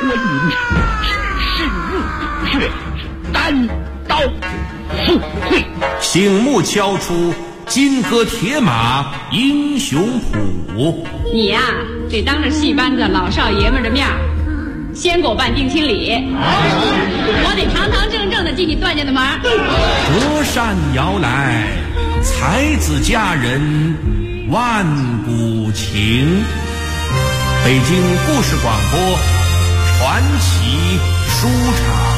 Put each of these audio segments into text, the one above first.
关云只身入穴，单刀赴会。 醒目敲出金戈铁马英雄谱。 你呀，得当着戏班子老少爷们的面先给我办定亲礼，我得堂堂正正的进你段家的门。 隔山摇来，才子佳人万古情。北京故事广播传奇书场。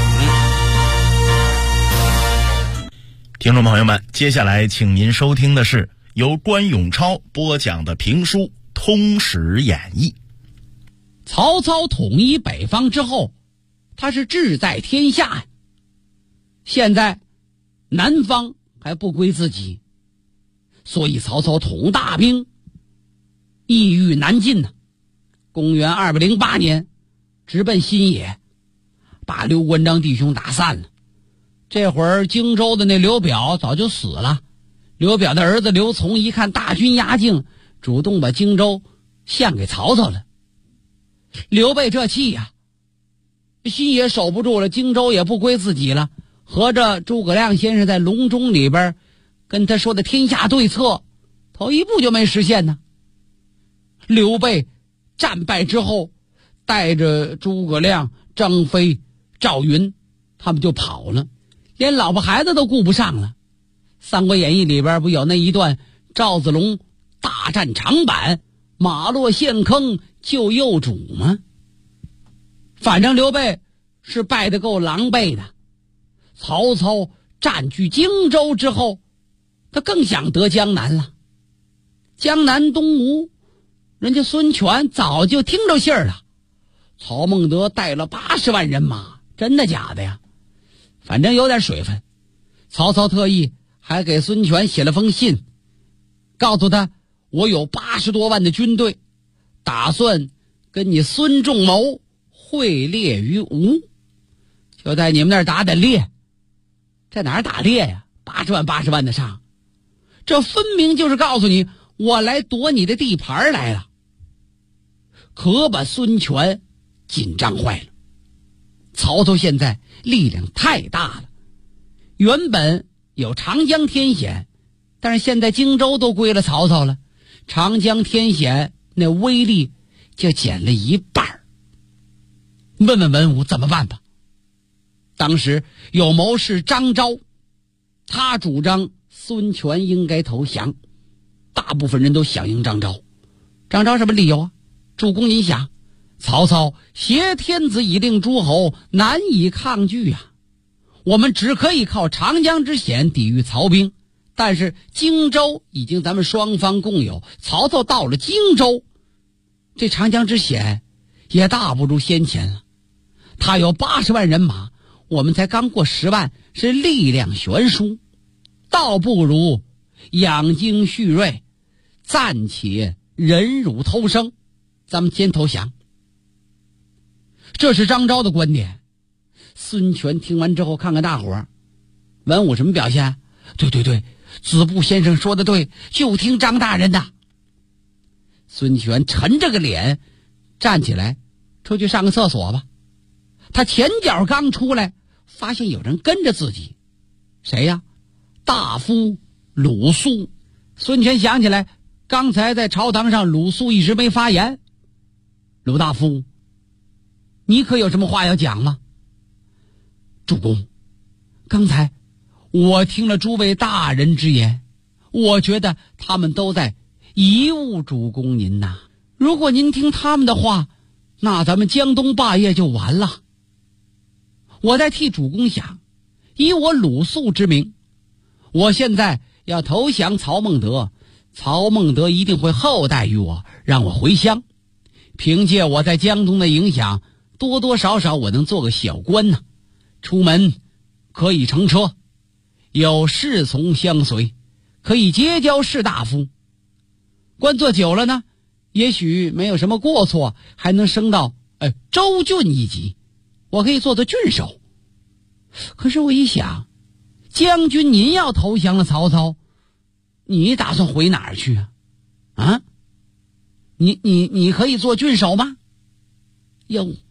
听众朋友们，接下来请您收听的是由关永超播讲的评书《通史演义》。 曹操统一北方之后，他是志在天下呀。现在南方还不归自己，所以曹操统大兵意欲南进呢。公元208年，直奔新野，把刘关张弟兄打散了。这会儿荆州的那刘表早就死了，刘表的儿子刘琮一看大军压境，主动把荆州献给曹操了。刘备这气呀，心也守不住了，荆州也不归自己了。合着诸葛亮先生在隆中里边跟他说的天下对策，头一步就没实现呢。刘备战败之后，带着诸葛亮、张飞、赵云，他们就跑了，连老婆孩子都顾不上了。《三国演义》里边不有那一段赵子龙大战长坂，马落陷坑救幼主吗？反正刘备是败得够狼狈的。曹操占据荆州之后，他更想得江南了。江南东吴，人家孙权早就听着信儿了。曹孟德带了80万人马，真的假的呀？反正有点水分。曹操特意还给孙权写了封信，告诉他我有80多万的军队，打算跟你孙仲谋会猎于吴，就在你们那儿打猎。在哪儿打猎呀？80万的上，这分明就是告诉你我来夺你的地盘来了。可把孙权紧张坏了。曹操现在力量太大了，原本有长江天险，但是现在荆州都归了曹操了，长江天险那威力就减了一半。问问文武怎么办吧。当时有谋士张昭，他主张孙权应该投降，大部分人都响应张昭。张昭什么理由啊？主公您想，曹操挟天子以令诸侯，难以抗拒啊。我们只可以靠长江之险抵御曹兵，但是荆州已经咱们双方共有，曹操到了荆州，这长江之险也大不如先前了。他有80万人马，我们才刚过10万，是力量悬殊，倒不如养精蓄锐，暂且忍辱偷生，咱们先投降。这是张昭的观点。孙权听完之后看看大伙儿，文武什么表现？对，子布先生说的对，就听张大人的。孙权沉着个脸站起来，出去上个厕所吧。他前脚刚出来，发现有人跟着自己。谁呀？大夫鲁肃。孙权想起来，刚才在朝堂上鲁肃一直没发言。鲁大夫，你可有什么话要讲吗？主公，刚才我听了诸位大人之言，我觉得他们都在贻误主公您呐。如果您听他们的话，那咱们江东霸业就完了。我在替主公想，以我鲁肃之名，我现在要投降曹孟德，曹孟德一定会厚待于我，让我回乡。凭借我在江东的影响，多多少少我能做个小官呢。出门可以乘车，有侍从相随，可以结交士大夫。官做久了呢，也许没有什么过错，还能升到州郡一级，我可以做郡守。可是我一想，将军您要投降了曹操，你打算回哪儿去啊？你可以做郡守吗？哟，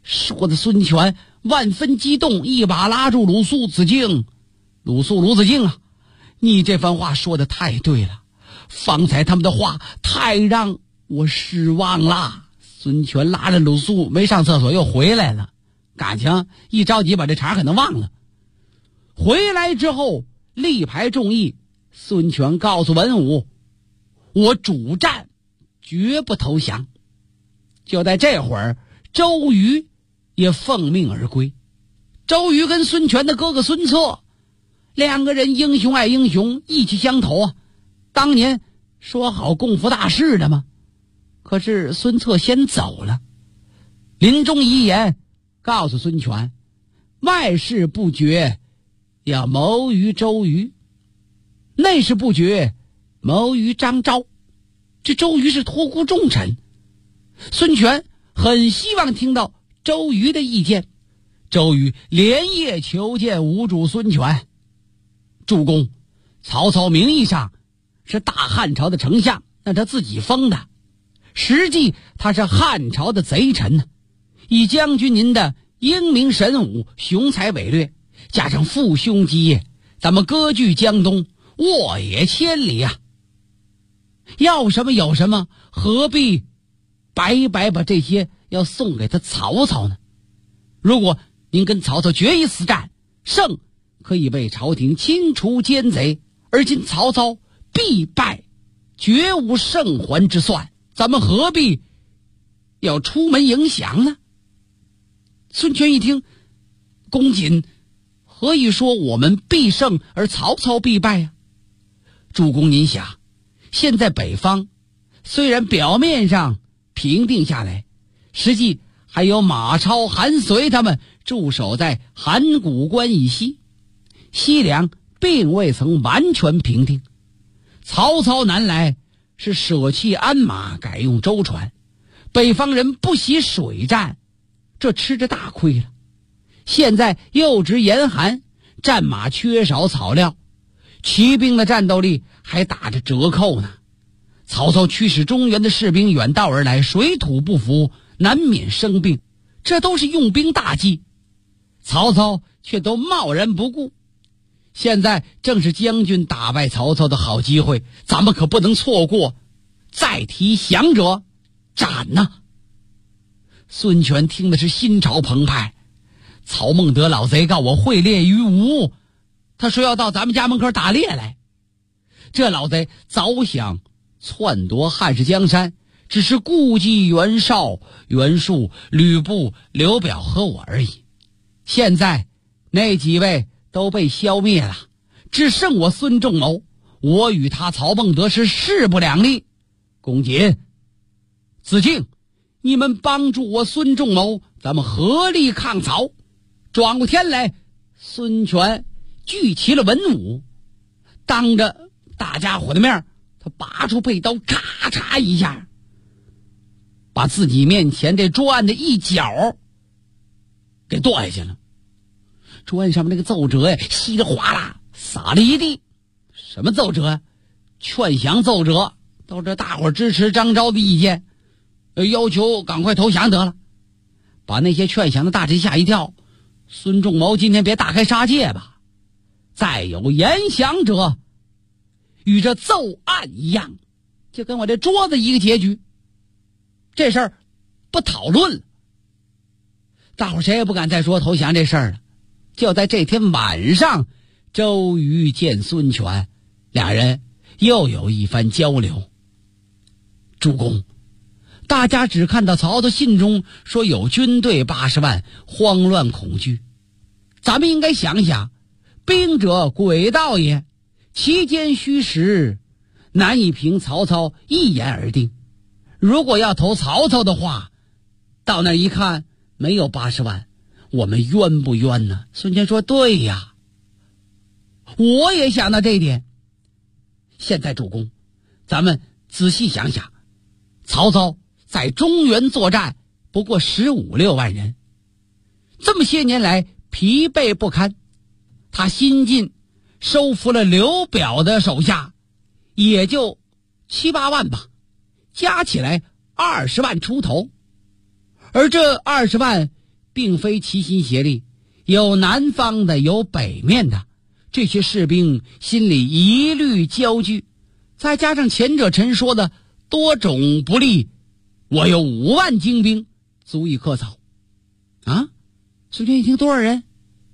说的孙权万分激动，一把拉住鲁肃：“子敬，鲁子敬啊，你这番话说的太对了，方才他们的话太让我失望了。”孙权拉着鲁肃没上厕所又回来了，感情一着急把这茬可能忘了。回来之后力排众议，孙权告诉文武：“我主战，绝不投降。”就在这会儿，周瑜也奉命而归。周瑜跟孙权的哥哥孙策两个人英雄爱英雄，义气相投啊。当年说好共赴大事的嘛，可是孙策先走了，临终遗言告诉孙权，外事不决，要谋于周瑜；内事不决，谋于张昭。这周瑜是托孤重臣，孙权很希望听到周瑜的意见。周瑜连夜求见吴主孙权：“主公，曹操名义上是大汉朝的丞相，那他自己封的，实际他是汉朝的贼臣呢。以将军您的英明神武，雄才伟略，加上父兄基业，咱们割据江东，沃野千里啊！要什么有什么，何必白白把这些要送给他曹操呢？如果您跟曹操决一死战，胜可以为朝廷清除奸贼，而今曹操必败，绝无胜还之算，咱们何必要出门迎降呢？”孙权一听，公瑾何以说我们必胜而曹操必败呀？主公您想，现在北方虽然表面上平定下来，实际还有马超、韩遂他们驻守在函谷关以西，西凉并未曾完全平定。曹操南来是舍弃鞍马，改用舟船，北方人不习水战，这吃着大亏了。现在又值严寒，战马缺少草料，骑兵的战斗力还打着折扣呢。曹操驱使中原的士兵远道而来，水土不服，难免生病，这都是用兵大忌，曹操却都贸然不顾。现在正是将军打败曹操的好机会，咱们可不能错过，再提降者斩呐！孙权听的是心潮澎湃，曹孟德老贼告我会猎于吴，他说要到咱们家门口打猎来。这老贼早想篡夺汉室江山，只是顾忌袁绍、袁术、吕布、刘表和我而已。现在那几位都被消灭了，只剩我孙仲谋，我与他曹孟德是势不两立。公瑾、子敬，你们帮助我孙仲谋，咱们合力抗曹。转过天来，孙权聚齐了文武，当着大家伙的面，他拔出背刀，咔嚓一下，把自己面前这桌案的一角给剁下去了。桌案上面那个奏折呀，稀里哗啦撒了一地。什么奏折啊？劝降奏折，都是大伙支持张昭的意见，要求赶快投降得了。把那些劝降的大臣吓一跳，孙仲谋今天别大开杀戒吧？再有言降者，与这奏案一样，就跟我这桌子一个结局。这事儿不讨论了，大伙谁也不敢再说投降这事儿了。就在这天晚上，周瑜见孙权，俩人又有一番交流。主公，大家只看到曹操信中说有军队80万，慌乱恐惧。咱们应该想想，兵者诡道也，其间虚实，难以凭曹操一言而定。如果要投曹操的话，到那一看没有80万，我们冤不冤呢？孙权说对呀，我也想到这一点。现在主公，咱们仔细想想，曹操在中原作战不过15、16万人，这么些年来疲惫不堪，他新近收服了刘表的手下也就7、8万吧，加起来20万出头。而这20万并非齐心协力，有南方的，有北面的，这些士兵心里疑虑焦聚，再加上前者陈说的多种不利，我有5万精兵足以克曹。啊，孙权一听多少人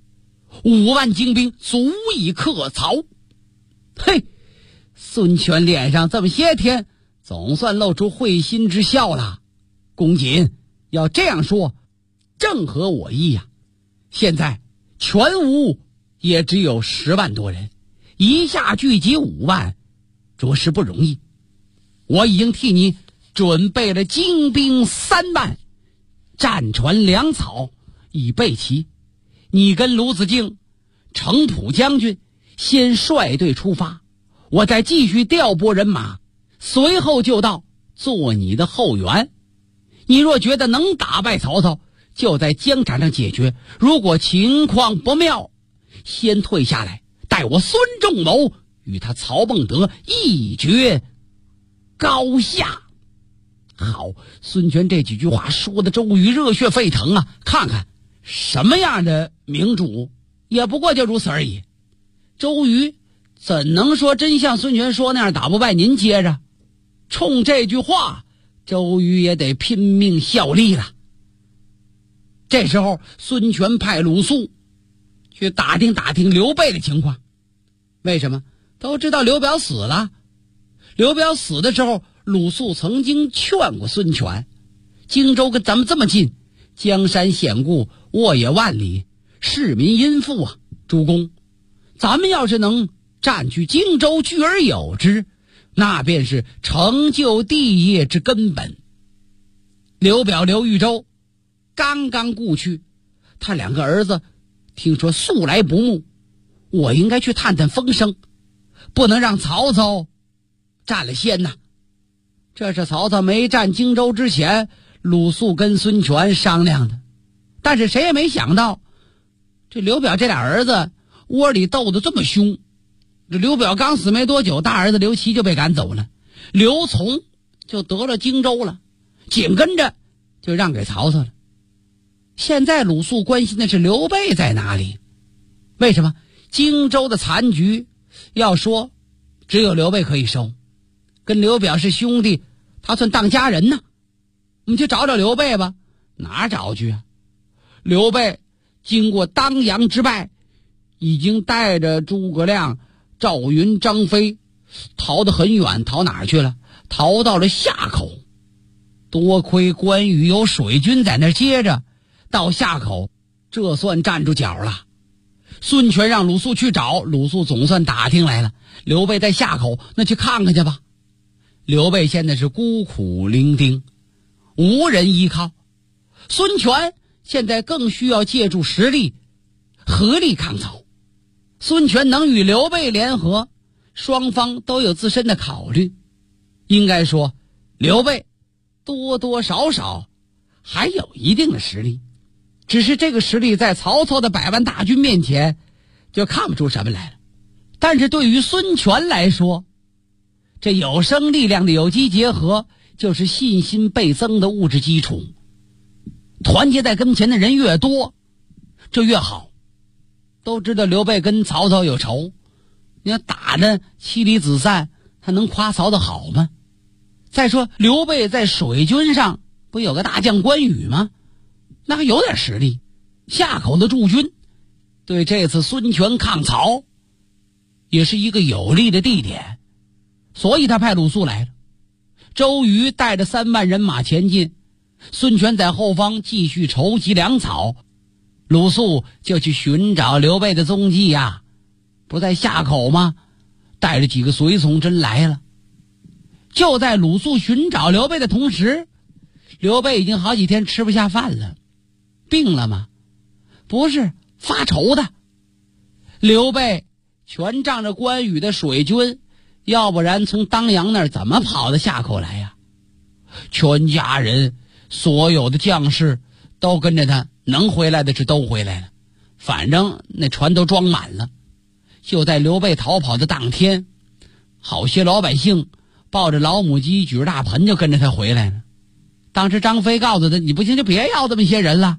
？5万精兵足以克曹。嘿，孙权脸上这么些天总算露出会心之笑了。公瑾要这样说正合我意呀。现在全吴也只有10万多人，一下聚集5万着实不容易。我已经替你准备了精兵3万，战船粮草已备齐。你跟卢子敬、程普将军先率队出发，我再继续调拨人马，随后就到，做你的后援。你若觉得能打败曹操，就在疆场上解决，如果情况不妙，先退下来，待我孙仲谋与他曹孟德一决高下。好，孙权这几句话说的周瑜热血沸腾啊！看看什么样的明主，也不过就如此而已。周瑜怎能说真像孙权说那样打不败您？接着冲这句话，周瑜也得拼命效力了。这时候孙权派鲁肃去打听打听刘备的情况。为什么？都知道刘表死了。刘表死的时候，鲁肃曾经劝过孙权，荆州跟咱们这么近，江山险固，沃野万里，市民殷富啊，主公，咱们要是能占据荆州，聚而有之，那便是成就帝业之根本。刘表、刘豫州刚刚故去，他2个儿子听说素来不睦，我应该去探探风声，不能让曹操占了先呐。这是曹操没占荆州之前，鲁肃跟孙权商量的。但是谁也没想到，这刘表这俩儿子窝里斗得这么凶。这刘表刚死没多久，大儿子刘琦就被赶走了，刘琮就得了荆州了，紧跟着就让给曹操了。现在鲁肃关心的是刘备在哪里。为什么？荆州的残局要说只有刘备可以收，跟刘表是兄弟，他算当家人呢。我们去找找刘备吧。哪找去啊？刘备经过当阳之败，已经带着诸葛亮、赵云、张飞逃得很远。逃哪儿去了？逃到了夏口。多亏关羽有水军在那儿接着，到夏口这算站住脚了。孙权让鲁肃去找，鲁肃总算打听来了，刘备在夏口，那去看看去吧。刘备现在是孤苦伶仃，无人依靠。孙权现在更需要借助实力，合力抗曹。孙权能与刘备联合，双方都有自身的考虑。应该说刘备多多少少还有一定的实力，只是这个实力在曹操的100万大军面前就看不出什么来了。但是对于孙权来说，这有生力量的有机结合就是信心倍增的物质基础。团结在跟前的人越多，这越好。都知道刘备跟曹操有仇，你要打得妻离子散，他能夸曹操好吗？再说刘备在水军上不有个大将关羽吗？那还有点实力。夏口的驻军对这次孙权抗曹也是一个有利的地点，所以他派鲁肃来了。周瑜带着3万人马前进，孙权在后方继续筹集粮草，鲁肃就去寻找刘备的踪迹呀。不在夏口吗？带着几个随从真来了。就在鲁肃寻找刘备的同时，刘备已经好几天吃不下饭了。病了吗？不是，发愁的。刘备全仗着关羽的水军，要不然从当阳那儿怎么跑到夏口来呀？全家人所有的将士都跟着他，能回来的是都回来了，反正那船都装满了。就在刘备逃跑的当天，好些老百姓抱着老母鸡举着大盆就跟着他回来了。当时张飞告诉他，你不行就别要这么些人了，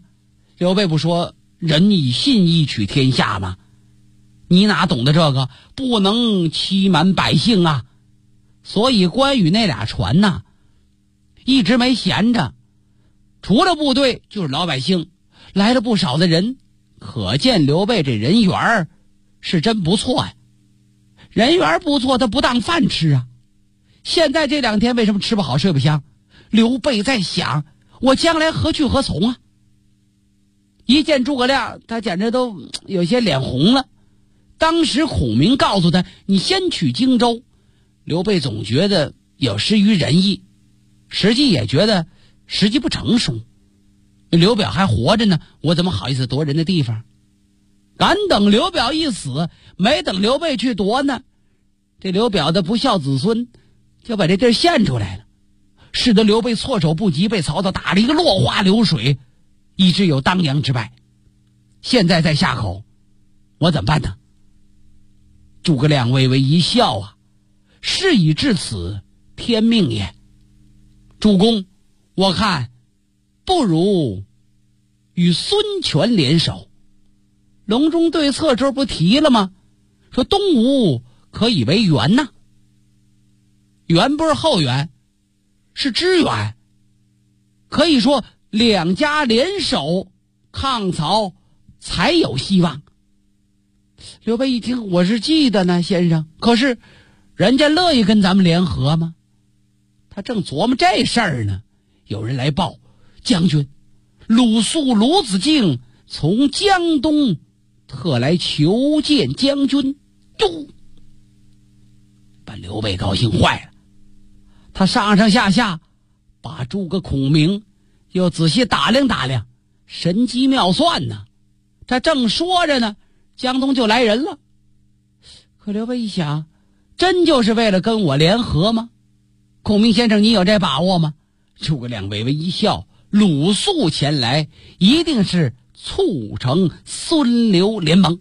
刘备不说人以信义取天下吗？你哪懂得这个？不能欺瞒百姓啊！所以关羽那俩船呐，一直没闲着，除了部队就是老百姓，来了不少的人，可见刘备这人缘是真不错呀。人缘不错，他不当饭吃啊。现在这2天为什么吃不好睡不香？刘备在想，我将来何去何从啊？一见诸葛亮，他简直都有些脸红了。当时孔明告诉他，你先取荆州。刘备总觉得有失于人意，实际也觉得时机不成熟。刘表还活着呢，我怎么好意思夺人的地方？敢等刘表一死，没等刘备去夺呢，这刘表的不孝子孙就把这地儿献出来了，使得刘备措手不及，被曹操打了一个落花流水，以致有当阳之败。现在在下口，我怎么办呢？诸葛亮微微一笑啊，事已至此，天命也。主公，我看不如与孙权联手。隆中对策这不提了吗？说东吴可以为援呐，援不是后援，是支援。可以说两家联手抗曹才有希望。刘备一听，我是记得呢，先生，可是人家乐意跟咱们联合吗？他正琢磨这事儿呢，有人来报，将军鲁肃鲁子敬从江东特来求见将军。哟，把刘备高兴坏了。他上上下下把诸葛孔明又仔细打量打量，神机妙算呢。他正说着呢，江东就来人了。可刘备一想，真就是为了跟我联合吗？孔明先生，你有这把握吗？诸葛亮微微一笑，鲁肃前来一定是促成孙刘联盟。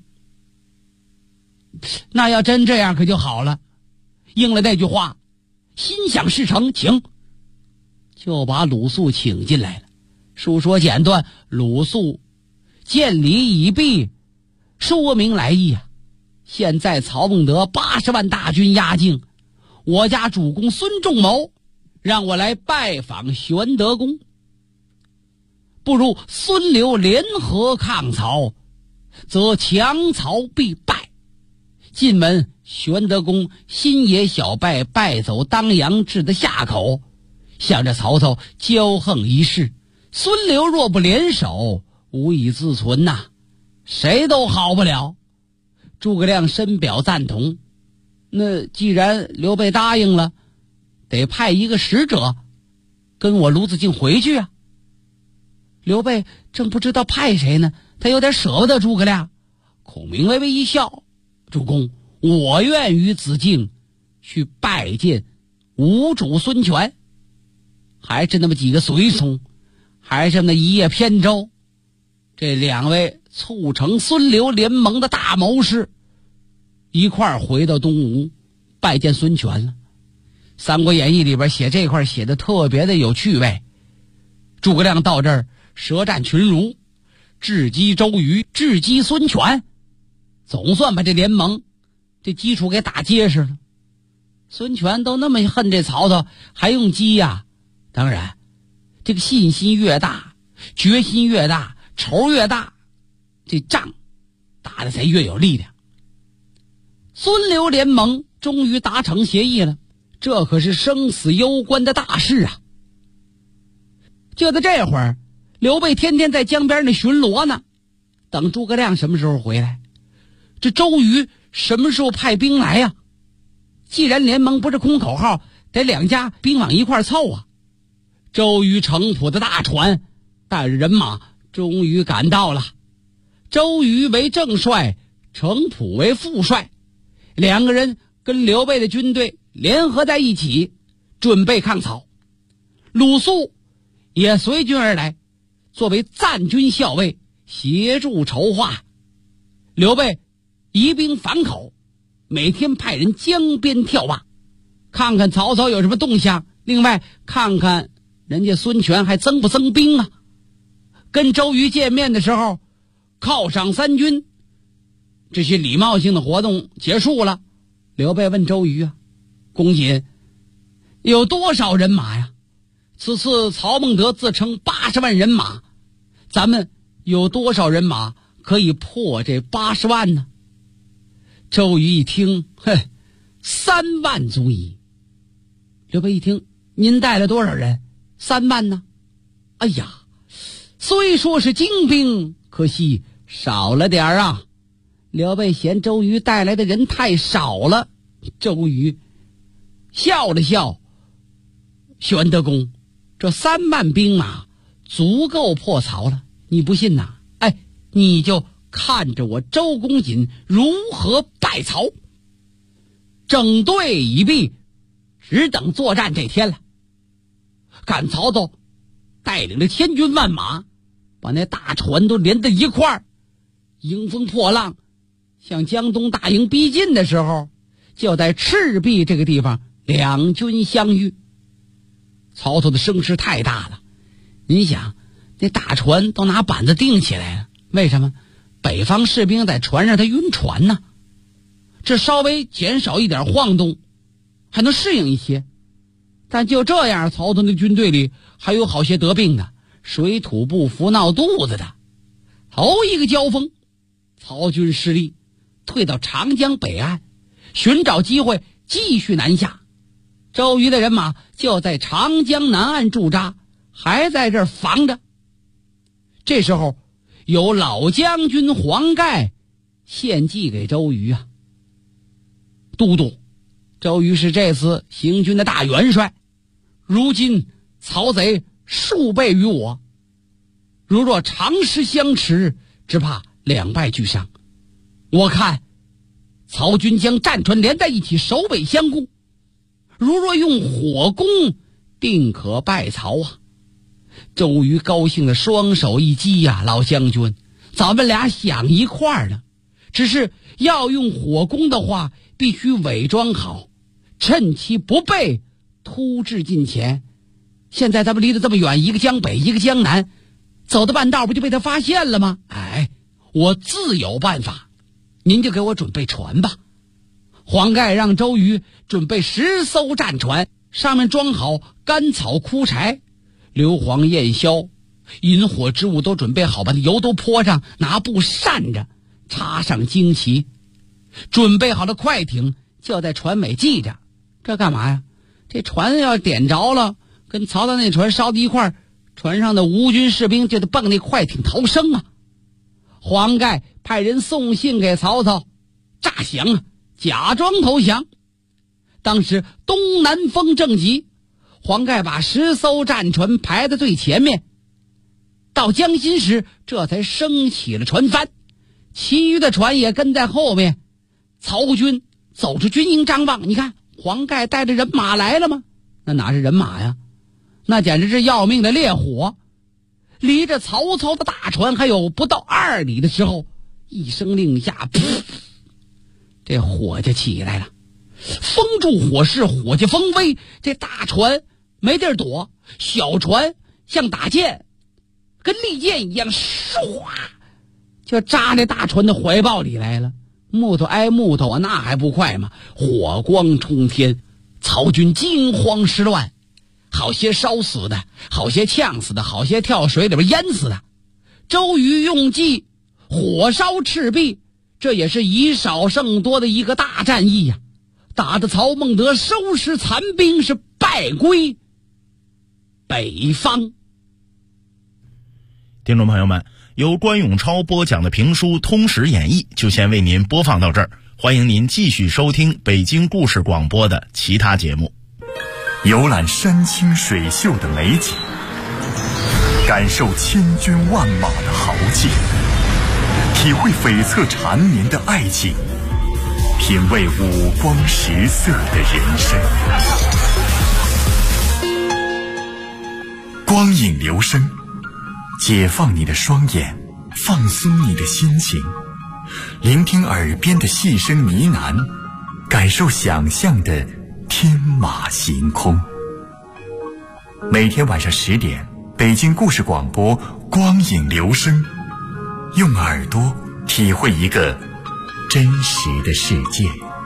那要真这样可就好了，应了那句话，心想事成，请。就把鲁肃请进来了。述说简短，鲁肃见礼已毕，说明来意啊。现在曹孟德80万大军压境，我家主公孙仲谋让我来拜访玄德公，不如孙刘联合抗曹，则强曹必败。进门玄德公新野小败，败走当阳，至的下口，向着曹操骄横一世。孙刘若不联手，无以自存呐，谁都好不了。诸葛亮深表赞同。那既然刘备答应了，得派一个使者跟我鲁子敬回去啊。刘备正不知道派谁呢，他有点舍不得诸葛亮。孔明微微一笑，主公，我愿与子敬去拜见吴主孙权。还是那么几个随从，还是那一叶扁舟，这2位促成孙刘联盟的大谋士一块儿回到东吴拜见孙权了。三国演义里边写这块写的特别的有趣味。诸葛亮到这儿舌战群儒，智击周瑜，智击孙权，总算把这联盟这基础给打结实了。孙权都那么恨这曹操，还用激呀？当然这个信心越大，决心越大，仇越大，这仗打得才越有力量。孙刘联盟终于达成协议了，这可是生死攸关的大事啊。就在这会儿，刘备天天在江边那巡逻呢，等诸葛亮什么时候回来，这周瑜什么时候派兵来呀？既然联盟不是空口号，得2家兵往一块凑啊。周瑜程普的大船带着人马终于赶到了。周瑜为正帅，程普为副帅，2个人跟刘备的军队联合在一起，准备抗曹。鲁肃也随军而来，作为赞军校尉，协助筹划。刘备移兵反口，每天派人江边眺望，看看曹操有什么动向，另外看看人家孙权还增不增兵啊。 跟周瑜见面的时候，犒赏三军，这些礼貌性的活动结束了。刘备问周瑜啊，公瑾有多少人马呀？此次曹孟德自称80万人马，咱们有多少人马可以破这80万呢？周瑜一听，3万足矣。刘备一听，您带了多少人？3万呢？哎呀，虽说是精兵，可惜少了点啊。刘备嫌周瑜带来的人太少了。周瑜笑了笑，玄德公，这3万兵马足够破曹了，你不信呐？你就看着我周公瑾如何败曹。整队已毕，只等作战这天了。赶曹操带领着千军万马，把那大船都连在一块儿，迎风破浪，向江东大营逼近的时候，就在赤壁这个地方两军相遇。曹操的声势太大了，你想那大船都拿板子钉起来了，为什么？北方士兵在船上他晕船呢，这稍微减少一点晃动还能适应一些。但就这样，曹操的军队里还有好些得病的，水土不服闹肚子的。头一个交锋，曹军失利，退到长江北岸，寻找机会继续南下。周瑜的人马就在长江南岸驻扎，还在这儿防着。这时候有老将军黄盖献计给周瑜啊，都督，周瑜是这次行军的大元帅，如今曹贼数倍于我，如若长时相持，只怕两败俱伤。我看曹军将战船连在一起，首尾相攻，如若用火攻，定可败曹啊。周瑜高兴的双手一击呀，老将军，咱们俩想一块儿呢。只是要用火攻的话，必须伪装好，趁其不备，突至近前。现在咱们离得这么远，一个江北一个江南，走到半道不就被他发现了吗？我自有办法，您就给我准备船吧。黄盖让周瑜准备10艘战船，上面装好干草枯柴，硫磺焰硝引火之物都准备好，把油都泼上，拿布扇着，插上旌旗，准备好了快艇就在船尾系着。这干嘛呀？这船要点着了，跟曹操那船烧在一块儿，船上的吴军士兵就得蹦那快艇逃生啊。黄盖派人送信给曹操，诈降啊，假装投降。当时东南风正急，黄盖把10艘战船排在最前面，到江心时这才升起了船帆，其余的船也跟在后面。曹军走出军营张望，你看黄盖带着人马来了吗？那哪是人马呀，那简直是要命的烈火。离着曹操的大船还有不到2里的时候，一声令下，这火就起来了，风助火势，火急风威，这大船没地儿躲，小船像打箭，跟利箭一样，唰就扎那大船的怀抱里来了。木头挨木头啊，那还不快吗？火光冲天，曹军惊慌失乱，好些烧死的，好些呛死的，好些跳水里边淹死的。周瑜用计火烧赤壁，这也是以少胜多的一个大战役呀，打得曹孟德收拾残兵，是败归北方。 听众朋友们，由关永超播讲的评书《通史演义》就先为您播放到这儿，欢迎您继续收听北京故事广播的其他节目。 游览山清水秀的美景，感受千军万马的豪气，体会悱恻缠绵的爱情，品味五光十色的人生。光影留声，解放你的双眼，放松你的心情，聆听耳边的细声呢喃，感受想象的天马行空。每天晚上10点， 北京故事广播光影留声，用耳朵体会一个真实的世界。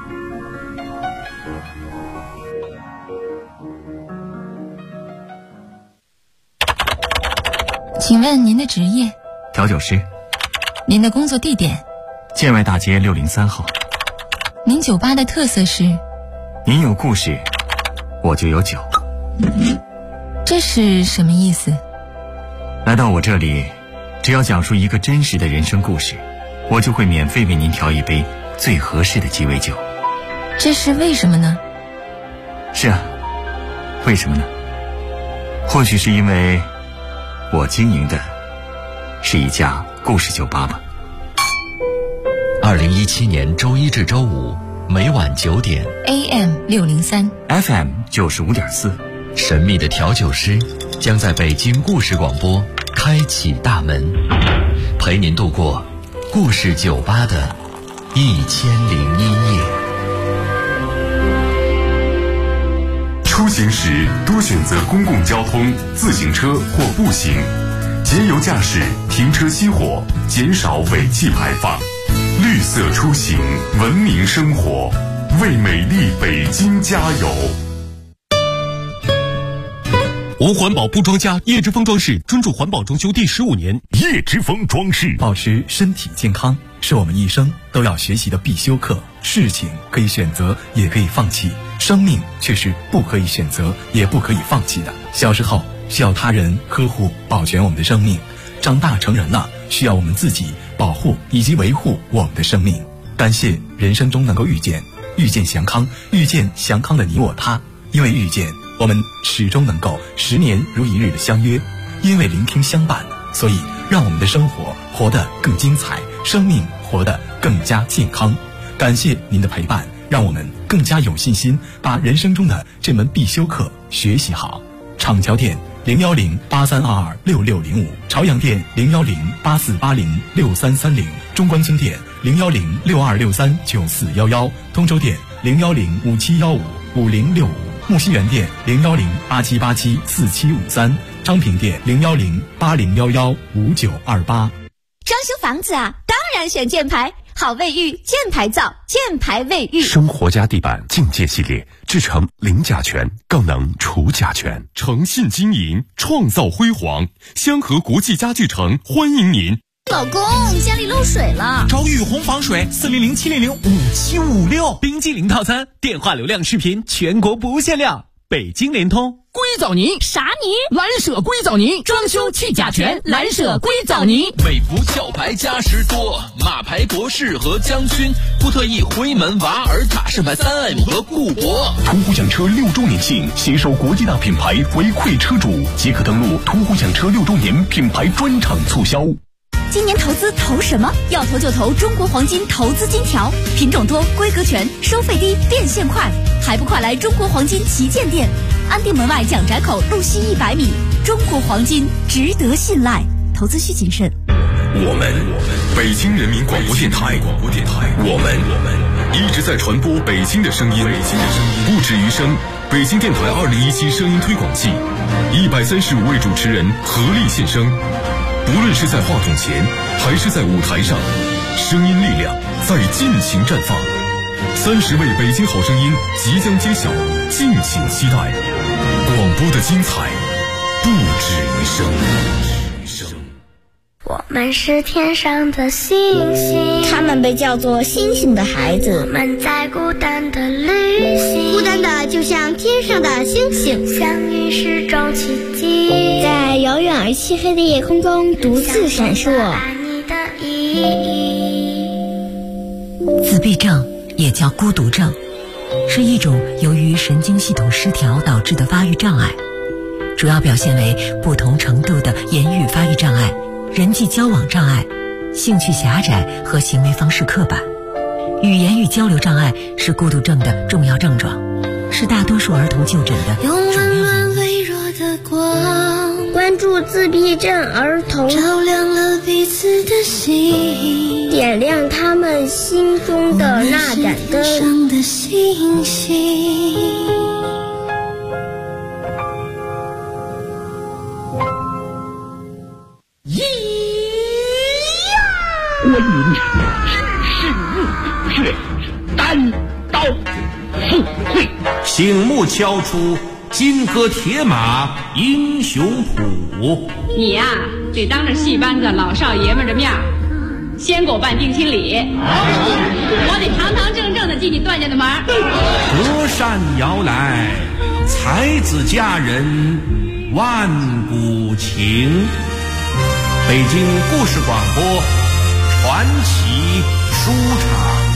请问您的职业？ 调酒师。 您的工作地点？ 建外大街603号。 您酒吧的特色是？ 您有故事，我就有酒。 这是什么意思？ 来到我这里，只要讲述一个真实的人生故事，我就会免费为您调一杯最合适的鸡尾酒。 这是为什么呢？ 是啊，为什么呢？或许是因为我经营的是一家故事酒吧吧。 2017年周一至周五每晚9点 AM 603 FM 95.4， 神秘的调酒师将在北京故事广播开启大门，陪您度过故事酒吧的1001夜。 出行时多选择公共交通、自行车或步行，节油驾驶，停车熄火，减少尾气排放。绿色出行，文明生活，为美丽北京加油。 无环保不装家，叶之峰装饰专注环保装修第15年。 叶之峰装饰， 保持身体健康是我们一生都要学习的必修课。事情可以选择，也可以放弃，生命却是不可以选择，也不可以放弃的。小时候需要他人呵护保全我们的生命，长大成人了需要我们自己保护以及维护我们的生命。感谢人生中能够遇见祥康，遇见祥康的你我他。因为遇见，我们始终能够10年如一日的相约；因为聆听相伴，所以让我们的生活活得更精彩，生命活得更加健康。感谢您的陪伴，让我们更加有信心把人生中的这门必修课学习好。厂桥店01083226605，朝阳店01084806330，中关村店01062639411，通州店01057155065，木樨园店01087874753，昌平店01080115928。 装修房子啊，当然选箭牌，好卫浴，箭牌造，箭牌卫浴。 生活家地板境界系列，制成零甲醛，更能除甲醛。诚信经营，创造辉煌。香河国际家具城欢迎您。 老公，家里漏水了， 找雨虹防水，400-700-5756。冰激凌套餐，电话流量视频全国不限量。北京联通。 硅藻泥啥泥？ 蓝舍硅藻泥，装修去甲醛，蓝舍硅藻泥。 美孚壳牌嘉实多，马牌博士和将军，福特 E 辉门瓦尔塔盛牌3M 和固铂。 途虎享车6周年庆，携手国际大品牌回馈车主，即可登录途虎享车6周年品牌专场促销。 今年投资投什么？要投就投中国黄金投资金条，品种多，规格全，收费低，变现快，还不快来中国黄金旗舰店，安定门外蒋宅口路西100米。中国黄金值得信赖，投资需谨慎。 我们北京人民广播电台，我们一直在传播北京的声音，不止于声。北京电台2017声音推广季，135位主持人合力献声。不论是在话筒前还是在舞台上，声音力量在尽情绽放。30位北京好声音即将揭晓，敬请期待。广播的精彩不止于声。 我们是天上的星星， 他们被叫做星星的孩子。 我们在孤单的旅行， 孤单的就像天上的星星， 相遇是种奇迹， 在遥远而漆黑的夜空中独自闪烁。 爱你的意义。 自闭症也叫孤独症，是一种由于神经系统失调导致的发育障碍，主要表现为不同程度的言语发育障碍、人际交往障碍、兴趣狭窄和行为方式刻板。语言与交流障碍是孤独症的重要症状，是大多数儿童就诊的主要温暖微弱的光， 关注自闭症儿童， 照亮了彼此的心， 点亮他们心中的那盏灯。 天上的星星。 醒目敲出金戈铁马英雄谱。 你呀，得当着戏班子老少爷们的面先给我办定亲礼，我得堂堂正正的进你段家的门。 隔山遥来，才子佳人万古情。北京故事广播传奇书场。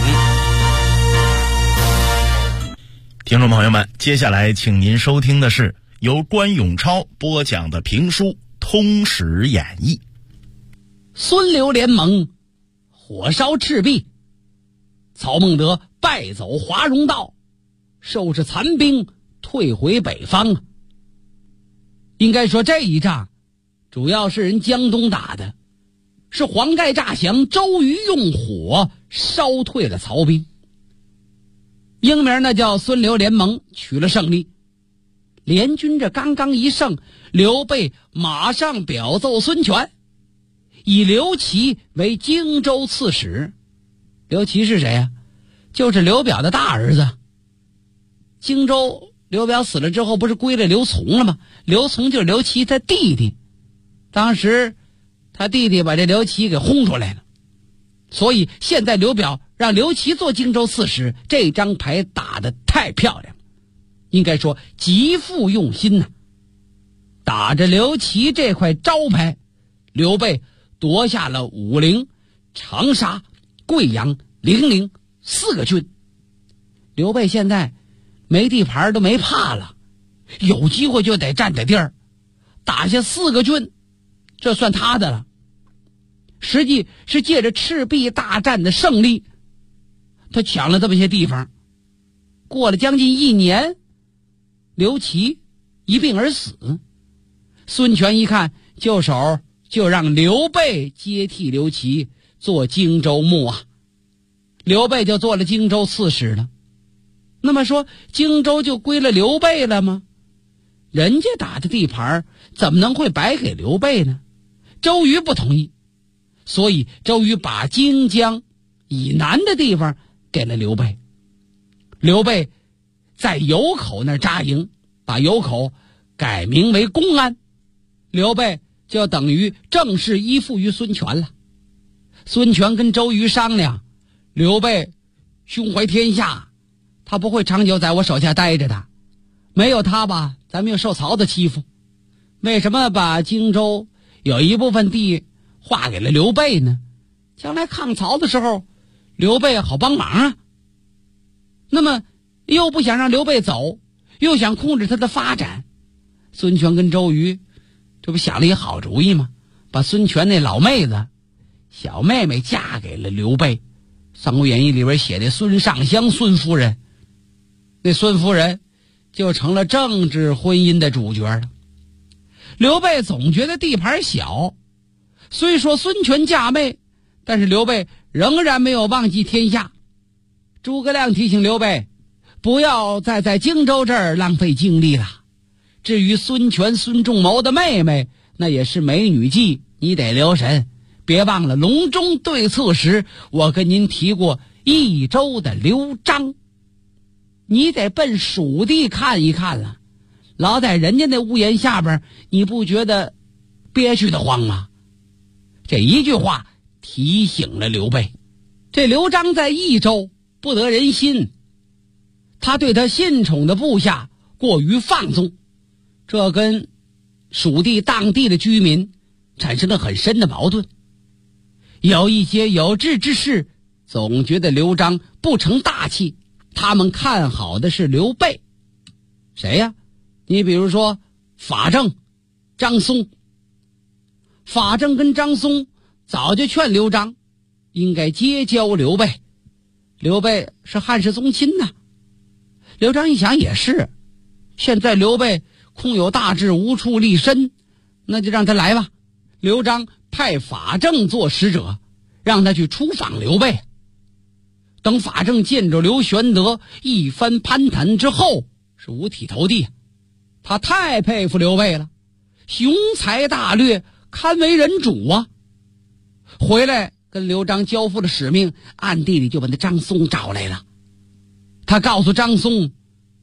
听众朋友们，接下来请您收听的是由关永超播讲的评书《通史演义》。 孙刘联盟火烧赤壁，曹孟德败走华容道，收拾残兵退回北方。应该说这一仗主要是人江东打的，是黄盖诈降，周瑜用火烧退了曹兵。英名呢叫孙刘联盟，取了胜利。联军这刚刚一胜，刘备马上表奏孙权，以刘琦为荆州刺史。刘琦是谁呀？就是刘表的大儿子。荆州刘表死了之后，不是归了刘琮了吗？刘琮就是刘琦他弟弟。当时他弟弟把这刘琦给轰出来了，所以现在刘表让刘琦做荆州刺史，这张牌打得太漂亮，应该说极富用心呐。打着刘琦这块招牌，刘备夺下了武陵、长沙、贵阳、零陵4个郡。刘备现在没地盘都没怕了，有机会就得占着地儿，打下4个郡，这算他的了。实际是借着赤壁大战的胜利，他抢了这么些地方。过了将近1年，刘琦一病而死。孙权一看就手，就让刘备接替刘琦做荆州牧啊。刘备就做了荆州刺史了。那么说荆州就归了刘备了吗？人家打的地盘怎么能会白给刘备呢？周瑜不同意，所以周瑜把荆江以南的地方给了刘备。刘备在油口那儿扎营，把油口改名为公安。刘备就等于正式依附于孙权了。孙权跟周瑜商量，刘备胸怀天下，他不会长久在我手下待着的，没有他吧，咱们又受曹操欺负。为什么把荆州有一部分地划给了刘备呢？将来抗曹的时候，刘备好帮忙啊。那么又不想让刘备走，又想控制他的发展，孙权跟周瑜这不想了一好主意吗？把孙权那老妹子小妹妹嫁给了刘备。《三国演义》里边写的孙尚香孙夫人，那孙夫人就成了政治婚姻的主角了。刘备总觉得地盘小，虽说孙权嫁妹，但是刘备仍然没有忘记天下。诸葛亮提醒刘备，不要再在荆州这儿浪费精力了。至于孙权孙仲谋的妹妹，那也是美女计，你得留神。别忘了隆中对策时，我跟您提过益州的刘璋，你得奔蜀地看一看了。老在人家那屋檐下边，你不觉得憋屈得慌吗？这一句话提醒了刘备。这刘璋在益州不得人心，他对他信宠的部下过于放纵，这跟蜀地当地的居民产生了很深的矛盾。有一些有志之士总觉得刘璋不成大器，他们看好的是刘备。谁呀？你比如说法正、张松。法正跟张松早就劝刘璋应该结交刘备，刘备是汉室宗亲呐。刘璋一想也是，现在刘备空有大志无处立身，那就让他来吧。刘璋派法正做使者，让他去出访刘备。等法正见着刘玄德一番攀谈之后，是五体投地。他太佩服刘备了，雄才大略，堪为人主啊。回来跟刘璋交付了使命，暗地里就把那张松找来了。他告诉张松，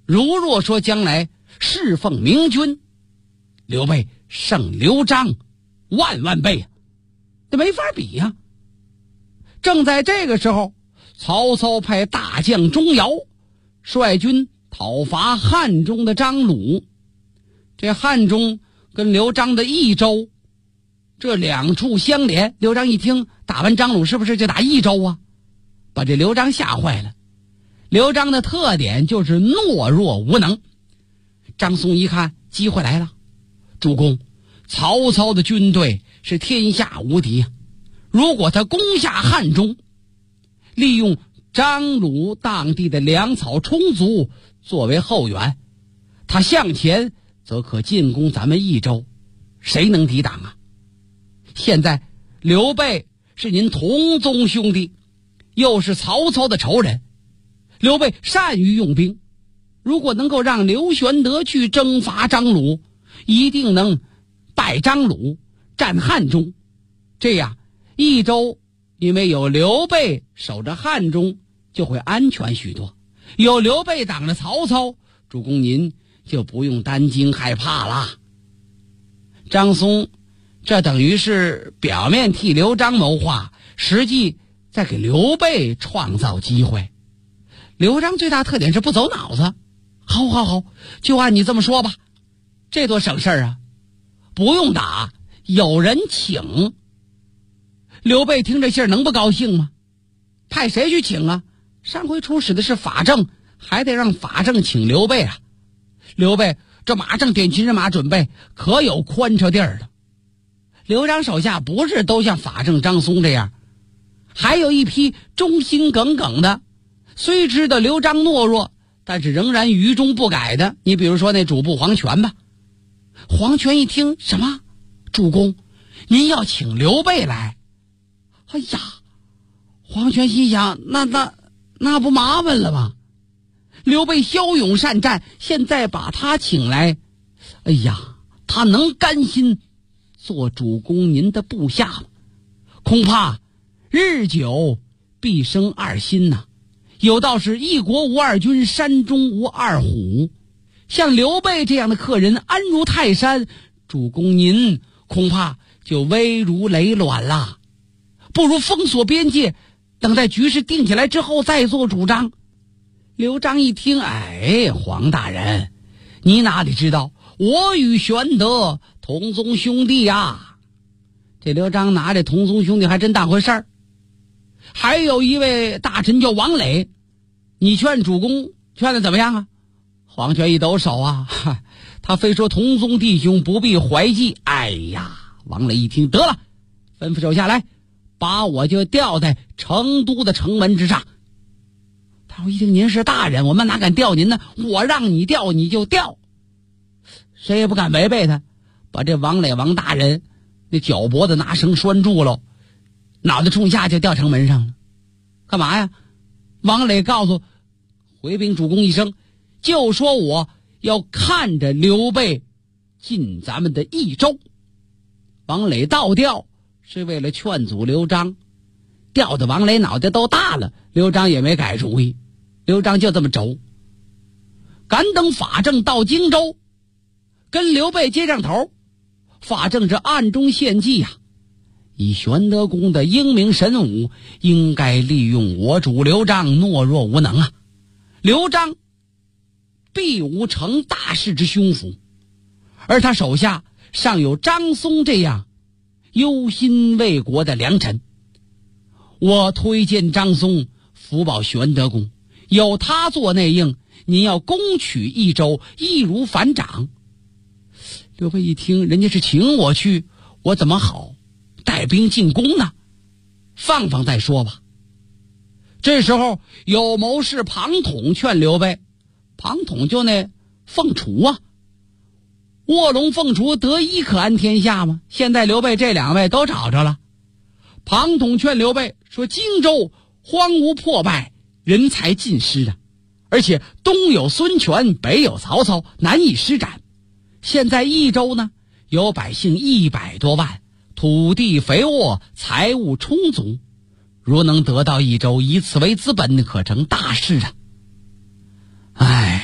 如若说将来侍奉明君，刘备胜刘璋万倍啊，这没法比呀。正在这个时候，曹操派大将钟繇率军讨伐汉中的张鲁。这汉中跟刘璋的益州这两处相连，刘璋一听打完张鲁是不是就打益州啊？把这刘璋吓坏了。刘璋的特点就是懦弱无能。张松一看机会来了，主公，曹操的军队是天下无敌啊，如果他攻下汉中，利用张鲁当地的粮草充足作为后援，他向前则可进攻咱们益州，谁能抵挡啊？现在刘备是您同宗兄弟，又是曹操的仇人，刘备善于用兵，如果能够让刘玄德去征伐张鲁，一定能败张鲁，占汉中。这样益州因为有刘备守着汉中，就会安全许多。有刘备挡着曹操，主公您就不用担惊害怕啦。张松这等于是表面替刘璋谋划，实际在给刘备创造机会。刘璋最大特点是不走脑子。好，就按你这么说吧，这多省事儿啊，不用打，有人请。刘备听这信儿能不高兴吗？派谁去请啊？上回出使的是法正，还得让法正请刘备啊。刘备这马上点齐人马准备，可有宽敞地儿了。刘璋手下不是都像法正、张松这样，还有一批忠心耿耿的，虽知道刘璋懦弱，但是仍然于忠不改的。你比如说那主簿黄权吧。黄权一听，什么？主公，您要请刘备来？哎呀，黄权心想，那不麻烦了吗？刘备骁勇善战，现在把他请来，哎呀，他能甘心做主公您的部下吗？恐怕日久必生二心呐。有道是一国无二君，山中无二虎。像刘备这样的客人安如泰山，主公您恐怕就危如累卵啦。不如封锁边界，等待局势定下来之后再做主张。刘璋一听，哎，黄大人，你哪里知道我与玄德同宗兄弟啊。这刘璋拿这同宗兄弟还真当回事儿。还有一位大臣叫王磊，你劝主公劝的怎么样啊？黄权一抖手啊，他非说同宗弟兄不必怀忌。哎呀，王磊一听，得了，吩咐手下来，把我就调在成都的城门之上。他说一听，您是大人，我们哪敢调您呢？我让你调你就调，谁也不敢违背他。把这王磊王大人那脚脖子拿绳拴住了，脑袋冲下就掉城门上了。干嘛呀？王磊告诉回禀主公一声，就说我要看着刘备进咱们的益州。王磊倒调是为了劝阻刘璋，调的王磊脑袋都大了，刘璋也没改主意。刘璋就这么轴。赶等法正到荆州，跟刘备接上头。法正这暗中献计呀，以玄德公的英明神武，应该利用我主刘璋懦弱无能啊。刘璋必无成大事之胸腹，而他手下尚有张松这样忧心为国的良臣。我推荐张松辅保玄德公，有他做内应，您要攻取益州，易如反掌。刘备一听，人家是请我去，我怎么好带兵进攻呢？放再说吧。这时候有谋士庞统劝刘备，庞统就那凤雏啊，卧龙凤雏得一可安天下吗？现在刘备这两位都找着了。庞统劝刘备说，荆州荒芜破败，人才尽失啊，而且东有孙权，北有曹操，难以施展。现在益州呢，有百姓100多万，土地肥沃，财物充足，如能得到益州，以此为资本，可成大事啊。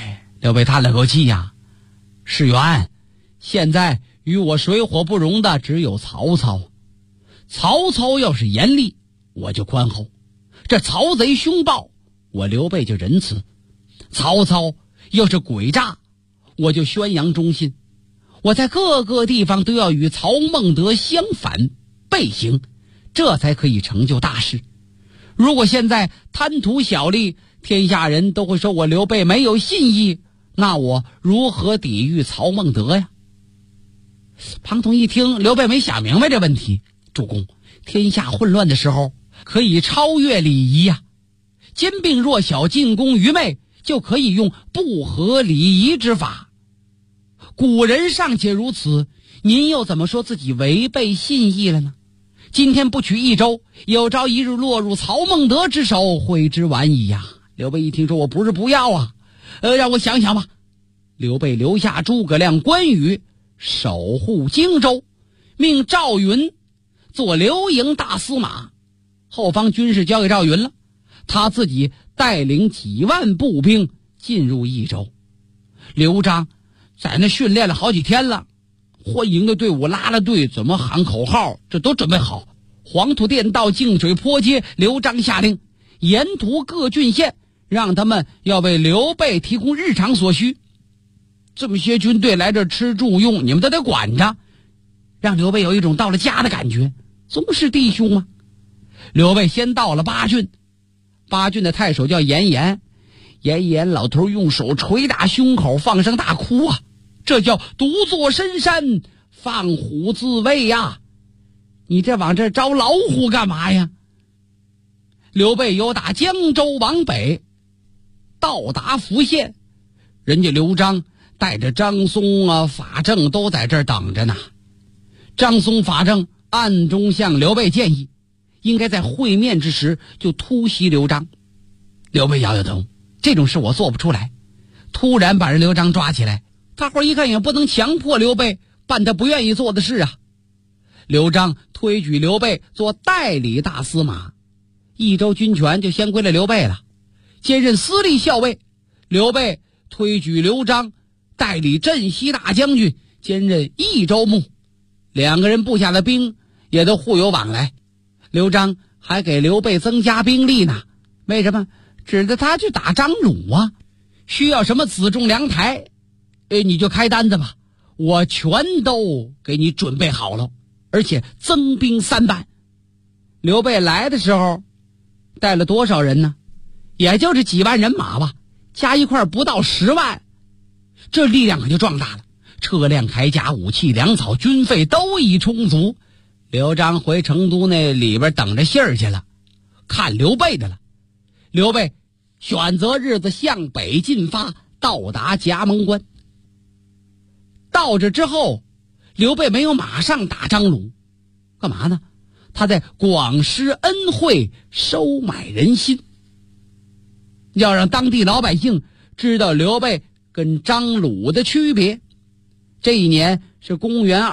刘备叹了口气呀，世元，现在与我水火不容的只有曹操。曹操要是严厉，我就宽厚；这曹贼凶暴，我刘备就仁慈。曹操要是诡诈，我就宣扬忠信。我在各个地方都要与曹孟德相反背行，这才可以成就大事。如果现在贪图小利，天下人都会说我刘备没有信义，那我如何抵御曹孟德呀？庞统一听，刘备没想明白这问题。主公，天下混乱的时候可以超越礼仪呀，兼并弱小，进攻愚昧，就可以用不合礼仪之法。古人尚且如此，您又怎么说自己违背信义了呢？今天不取益州，有朝一日落入曹孟德之手，悔之晚矣呀！刘备一听说，我不是不要啊，让我想想吧。刘备留下诸葛亮、关羽守护荆州，命赵云做刘营大司马，后方军事交给赵云了，他自己带领几万步兵进入益州。刘璋在那训练了好几天了，欢迎的队伍拉了队，怎么喊口号，这都准备好。黄土店道、净水坡街，刘璋下令沿途各郡县让他们要为刘备提供日常所需。这么些军队来这吃住用，你们都得管着，让刘备有一种到了家的感觉，总是弟兄嘛。刘备先到了巴郡，巴郡的太守叫严颜，严颜老头用手捶打胸口，放声大哭啊，这叫独坐深山，放虎自威呀！你这往这招老虎干嘛呀？刘备由打江州往北，到达福县，人家刘璋带着张松啊、法正都在这儿等着呢。张松、法正暗中向刘备建议，应该在会面之时就突袭刘璋。刘备摇摇头，这种事我做不出来。突然把人刘璋抓起来，大伙一看也不能强迫刘备办他不愿意做的事啊。刘璋推举刘备做代理大司马，益州军权就先归了刘备了，兼任司隶校尉。刘备推举刘璋代理镇西大将军，兼任益州牧，两个人部下的兵也都互有往来。刘璋还给刘备增加兵力呢，为什么？指着他去打张鲁啊，需要什么辎重粮台，你就开单子吧，我全都给你准备好了，而且增兵3万。刘备来的时候带了多少人呢？也就是几万人马吧，加一块不到10万，这力量可就壮大了。车辆、铠甲、武器、粮草、军费都已充足。刘璋回成都那里边等着信儿去了，看刘备的了。刘备选择日子向北进发，到达夹蒙关。到这之后，刘备没有马上打张鲁，干嘛呢？他在广施恩惠，收买人心，要让当地老百姓知道刘备跟张鲁的区别。这一年是公元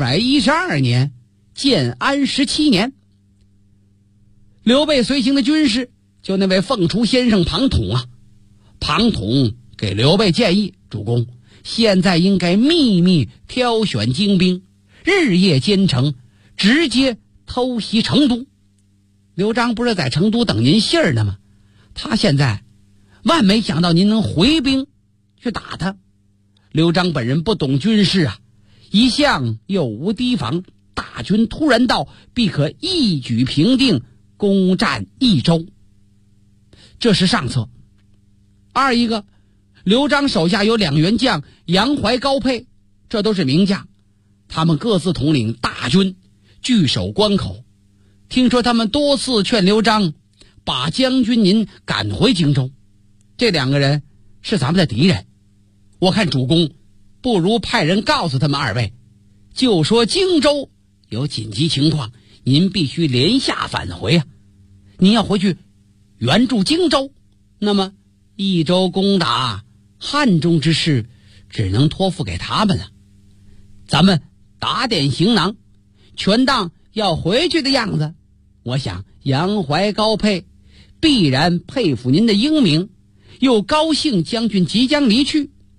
212年，建安17年。刘备随行的军士就那位凤雏先生庞统啊，庞统给刘备建议，主公现在应该秘密挑选精兵，日夜兼程，直接偷袭成都。刘璋不是在成都等您信儿呢吗？他现在万没想到您能回兵去打他。刘璋本人不懂军事啊，一向又无提防，大军突然到，必可一举平定，攻占益州。这是上策。二一个，刘璋手下有2员将杨怀、高沛，这都是名将，他们各自统领大军，据守关口。听说他们多次劝刘璋把将军您赶回荆州，这2个人是咱们的敌人。我看主公不如派人告诉他们2位，就说荆州有紧急情况，您必须连下返回啊。您要回去援助荆州，那么益州攻打汉中之事只能托付给他们了。咱们打点行囊，全当要回去的样子。我想杨怀、高沛必然佩服您的英明，又高兴将军即将离去，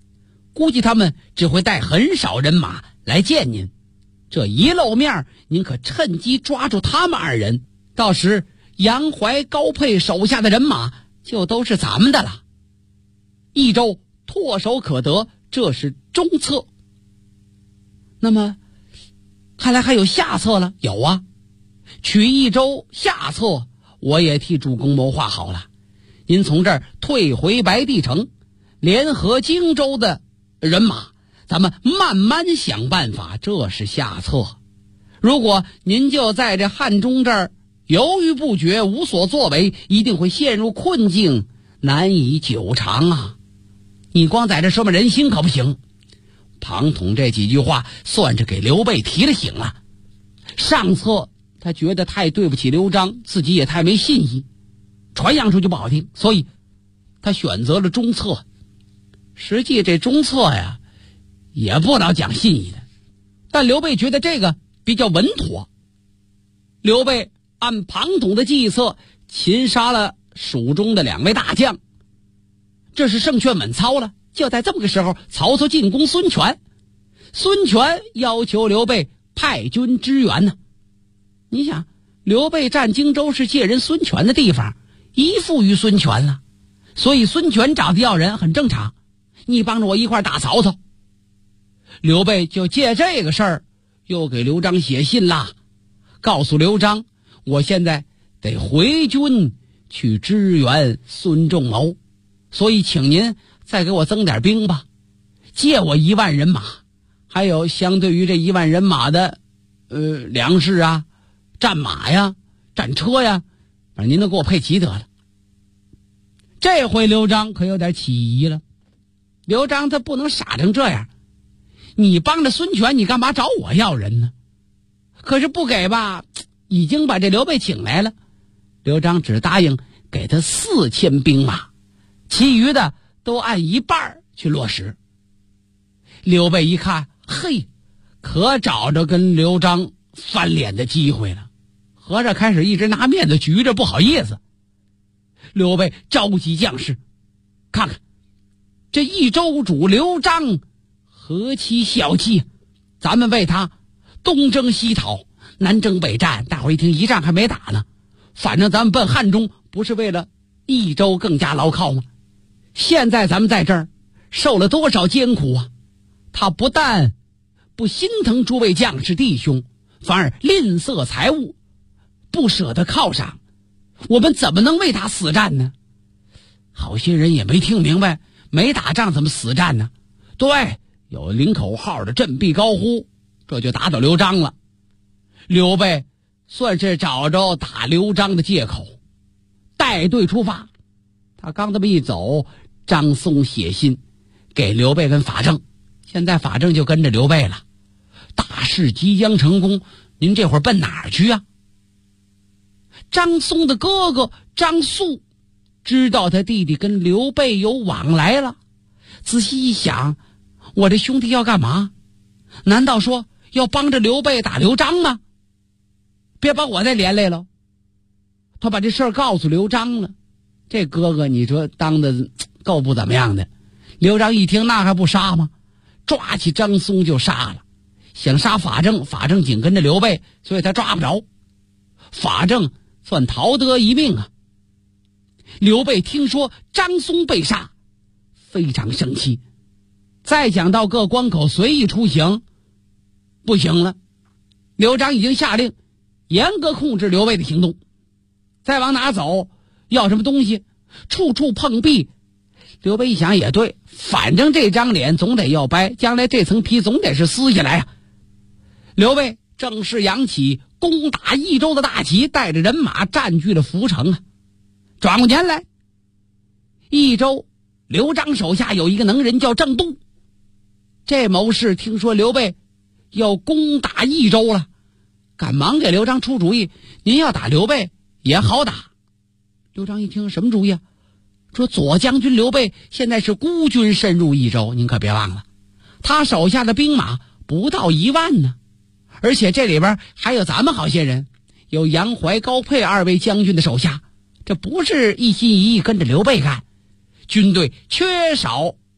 估计他们只会带很少人马来见您。这一露面，您可趁机抓住他们2人，到时杨怀、高沛手下的人马就都是咱们的了。益州唾手可得，这是中策。那么看来还有下策了。有啊，取益州下策我也替主公谋划好了。您从这儿退回白帝城，联合荆州的人马，咱们慢慢想办法，这是下策。如果您就在这汉中这儿犹豫不决，无所作为，一定会陷入困境，难以久长啊。你光在这说明人心可不行。庞统这几句话算是给刘备提了醒了。上策他觉得太对不起刘璋，自己也太没信义，传扬出去不好听，所以他选择了中策。实际这中策呀也不老讲信义的，但刘备觉得这个比较稳妥。刘备按庞统的计策擒杀了蜀中的2位大将，这是胜券稳操了。就在这么个时候，曹操进攻孙权，孙权要求刘备派军支援呢。你想，刘备占荆州是借人孙权的地方，依附于孙权了，所以孙权找他要人很正常。你帮着我一块打曹操。刘备就借这个事儿又给刘璋写信啦，告诉刘璋，我现在得回军去支援孙仲谋，所以请您再给我增点兵吧，借我1万人马，还有相对于这1万人马的粮食啊、战马呀、战车呀，反正您都给我配齐得了。这回刘璋可有点起疑了。刘璋他不能傻成这样，你帮着孙权，你干嘛找我要人呢？可是不给吧，已经把这刘备请来了。刘璋只答应给他4000兵马，其余的都按1半去落实。刘备一看，嘿，可找着跟刘璋翻脸的机会了，合着开始一直拿面子局着，不好意思。刘备召集将士，看看这益州主刘璋何其小气，咱们为他东征西讨，南征北战，大伙一听一仗还没打呢，反正咱们奔汉中不是为了益州更加牢靠吗？现在咱们在这儿受了多少艰苦啊，他不但不心疼诸位将士弟兄，反而吝啬财物，不舍得犒赏，我们怎么能为他死战呢？好些人也没听明白，没打仗怎么死战呢？对，有领口号的振臂高呼，这就打倒刘璋了。刘备算是找着打刘璋的借口，带队出发。他刚这么一走，张松写信给刘备跟法正，现在法正就跟着刘备了。大事即将成功，您这会儿奔哪儿去啊？张松的哥哥张肃知道他弟弟跟刘备有往来了，仔细一想，我这兄弟要干嘛？难道说要帮着刘备打刘璋吗？别把我再连累了。他把这事儿告诉刘璋了。这哥哥你说当的够不怎么样的。刘璋一听，那还不杀吗？抓起张松就杀了。想杀法正，法正紧跟着刘备，所以他抓不着。法正算逃得一命啊。刘备听说张松被杀，非常生气。再讲到各关口随意出行，不行了。刘璋已经下令严格控制刘备的行动，再往哪走，要什么东西，处处碰壁。刘备一想也对，反正这张脸总得要掰，将来这层皮总得是撕下来啊。刘备正式扬起攻打益州的大旗，带着人马占据了涪城啊。转过年来，益州刘璋手下有一个能人叫郑度，这谋士听说刘备要攻打益州了，赶忙给刘璋出主意，您要打刘备也好打。刘璋一听，什么主意啊？说左将军刘备现在是孤军深入益州，您可别忘了，他手下的兵马不到1万呢，而且这里边还有咱们好些人，有杨怀、高沛2位将军的手下，这不是一心一意跟着刘备干，军队缺少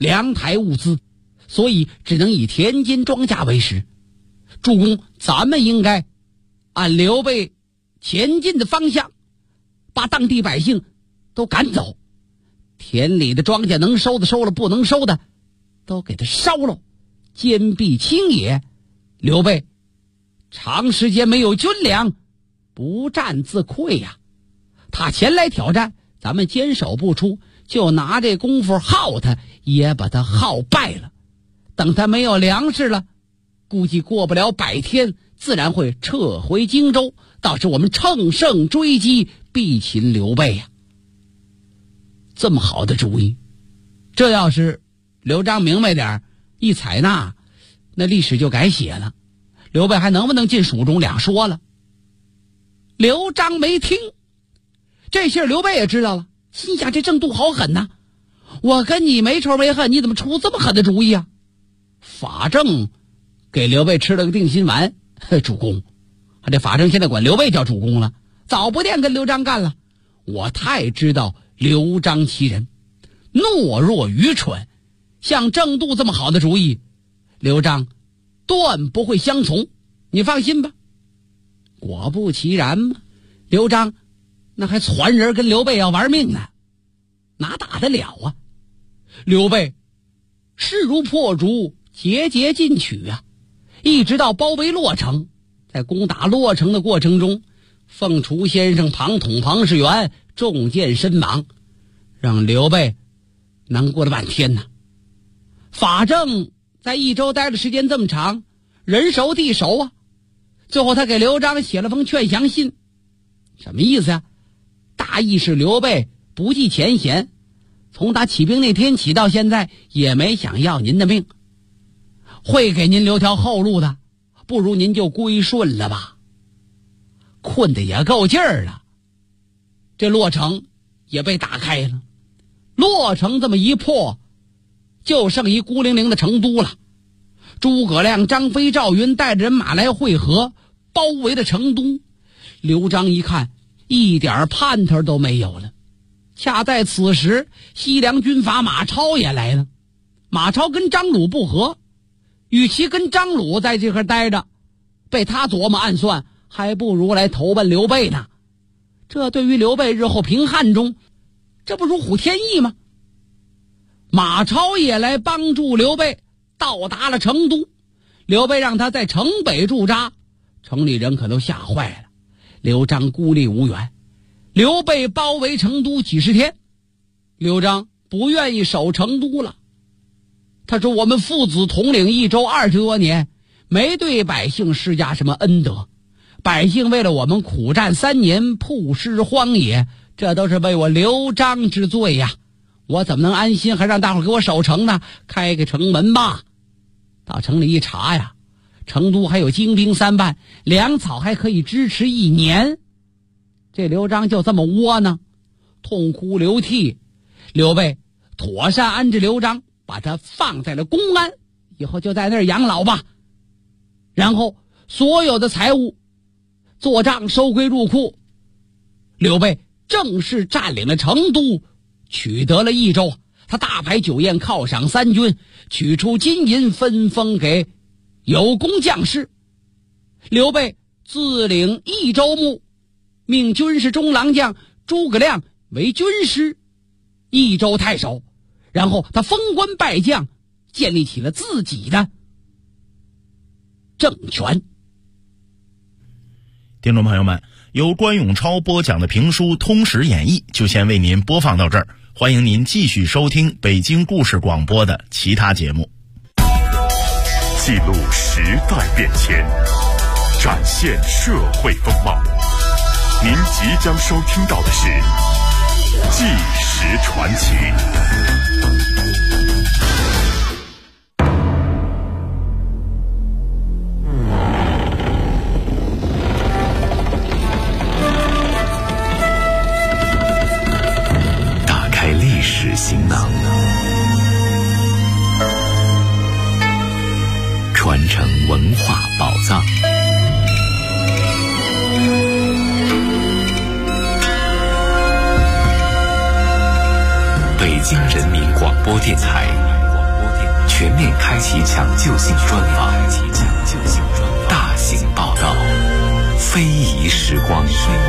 粮台物资，所以只能以田间庄稼为食。主公，咱们应该按刘备前进的方向，把当地百姓都赶走，田里的庄稼能收的收了，不能收的都给他烧了，坚壁清野。刘备长时间没有军粮，不战自溃呀。他前来挑战，咱们坚守不出，就拿这功夫耗他，也把他耗败了。等他没有粮食了，估计过不了100天，自然会撤回荆州。到时我们乘胜追击，必擒刘备呀。这么好的主意，这要是刘璋明白点，一采纳，那历史就改写了。刘备还能不能进蜀中两说了。刘璋没听，这事刘备也知道了，心想这郑度好狠呐，我跟你没仇没恨，你怎么出这么狠的主意啊？法正给刘备吃了个定心丸，主公，这法正现在管刘备叫主公了，早不惦跟刘璋干了。我太知道刘璋其人，懦弱愚蠢，像郑度这么好的主意，刘璋断不会相从，你放心吧。果不其然嘛，刘璋那还传人跟刘备要玩命呢，哪打得了啊？刘备势如破竹，节节进取啊，一直到包围洛城。在攻打洛城的过程中，凤雏先生庞统、庞士元中箭身亡，让刘备难过了半天呢。法正在益州待的时间这么长，人熟地熟啊。最后他给刘璋写了封劝降信，什么意思啊？大意是刘备不计前嫌，从他起兵那天起到现在也没想要您的命，会给您留条后路的，不如您就归顺了吧。困得也够劲儿了，这洛城也被打开了。洛城这么一破，就剩一孤零零的成都了。诸葛亮、张飞、赵云带着人马来会合，包围了成都。刘璋一看，一点盼头都没有了。恰在此时，西凉军阀马超也来了。马超跟张鲁不和，与其跟张鲁在这块待着，被他琢磨暗算，还不如来投奔刘备呢。这对于刘备日后平汉中，这不如虎添翼吗？马超也来帮助刘备到达了成都。刘备让他在城北驻扎，城里人可都吓坏了。刘璋孤立无援，刘备包围成都几十天，刘璋不愿意守成都了。他说，我们父子统领益州20多年，没对百姓施加什么恩德，百姓为了我们苦战3年，曝尸荒野，这都是为我刘璋之罪呀。我怎么能安心还让大伙给我守城呢？开个城门吧。到城里一查呀，成都还有精兵3万，粮草还可以支持1年。这刘璋就这么窝囊，痛哭流涕。刘备妥善安置刘璋，把他放在了公安，以后就在那儿养老吧。然后所有的财物做账收归入库。刘备正式占领了成都，取得了益州。他大摆酒宴，犒赏3军，取出金银分封给有功将士。刘备自领益州牧，命军事中郎将诸葛亮为军师、益州太守。然后他封官拜将，建立起了自己的政权。 听众朋友们，由关永超播讲的评书《通史演义》就先为您播放到这儿，欢迎您继续收听北京故事广播的其他节目。 记录时代变迁，展现社会风貌。您即将收听到的是《纪实传奇》。 打开历史行囊，传承文化宝藏。北京人民广播电台全面开启抢救性专访，大型报道，非遗时光。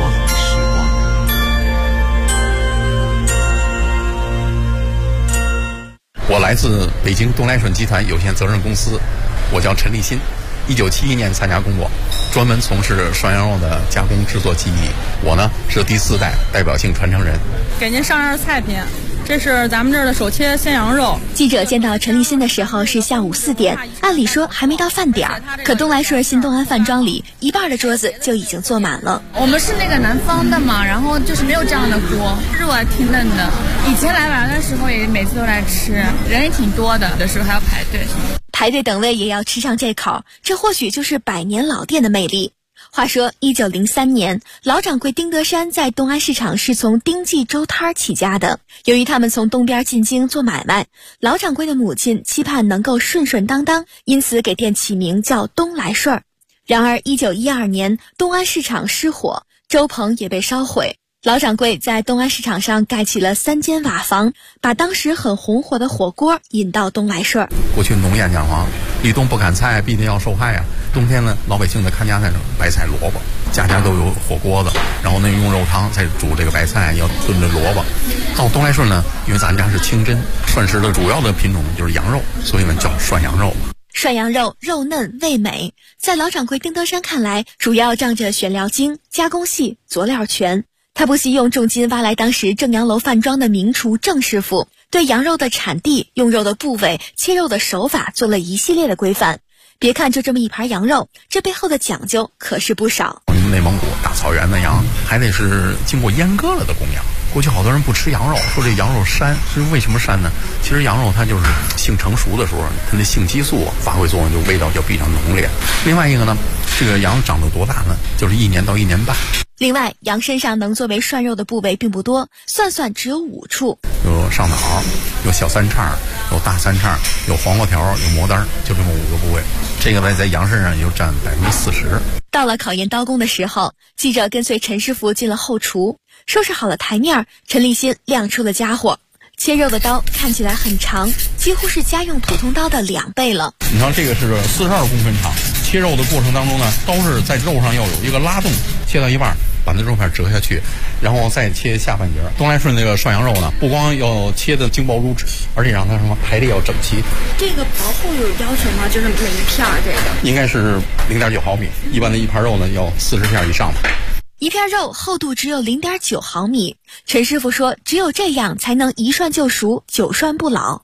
我来自北京东来顺集团有限责任公司，我叫陈立新，1971年参加工作，专门从事涮羊肉的加工制作技艺。我呢是第4代代表性传承人。 给您上样菜品，这是咱们这儿的手切鲜羊肉。 记者见到陈立新的时候是下午4点，按理说还没到饭点儿，可东来顺新东安饭庄里一半的桌子就已经坐满了。 我们是那个南方的嘛，然后就是没有这样的锅，肉还挺嫩的。以前来玩的时候也每次都来吃，人也挺多的，有时候还要排队。 排队等位也要吃上这口，这或许就是百年老店的魅力。话说1903年，老掌柜丁德山在东安市场是从丁记粥摊起家的。由于他们从东边进京做买卖，老掌柜的母亲期盼能够顺顺当当，因此给店起名叫东来顺。然而1912年，东安市场失火，粥棚也被烧毁。老掌柜在东安市场上盖起了3间瓦房，把当时很红火的火锅引到东来顺。 过去农谚讲话，立冬不砍菜，必定要受害啊。冬天呢，老百姓的看家菜上白菜萝卜，家家都有火锅子，然后呢用肉汤再煮这个白菜，要炖着萝卜。到东来顺呢，因为咱家是清真，涮食的主要的品种就是羊肉，所以呢叫涮羊肉。 涮羊肉肉嫩味美，在老掌柜丁德山看来，主要仗着选料精、加工细、佐料全。他不惜用重金挖来当时正阳楼饭庄的名厨郑师傅，对羊肉的产地、用肉的部位、切肉的手法做了一系列的规范。别看就这么一盘羊肉，这背后的讲究可是不少。 内蒙古大草原的羊还得是经过阉割了的公羊。过去好多人不吃羊肉，说这羊肉膻，是为什么膻呢？其实羊肉它就是性成熟的时候，它的性激素发挥作用，就味道就比较浓烈。另外一个呢，这个羊长到多大呢？就是1年到1年半。 另外，羊身上能作为涮肉的部位并不多，算算只有5处。 有上脑，有小三叉，有大三叉，有黄瓜条，有馍单，就这么5个部位。这个呢，在羊身上也就占40%。 到了考验刀工的时候，记者跟随陈师傅进了后厨，收拾好了台面，陈立新亮出了家伙。切肉的刀看起来很长，几乎是家用普通刀的2倍了。 你看这个是42公分长，切肉的过程当中呢，刀是在肉上要有一个拉动，切到一半把那肉片折下去，然后再切下半截。东来顺那个涮羊肉呢，不光要切的精薄如纸，而且让它什么排列要整齐。 这个薄厚有要求吗？就是每一片这个应该是0.9毫米，一般的一盘肉呢要40片以上吧。 一片肉厚度只有0.9毫米，陈师傅说只有这样才能一涮就熟，久涮不老。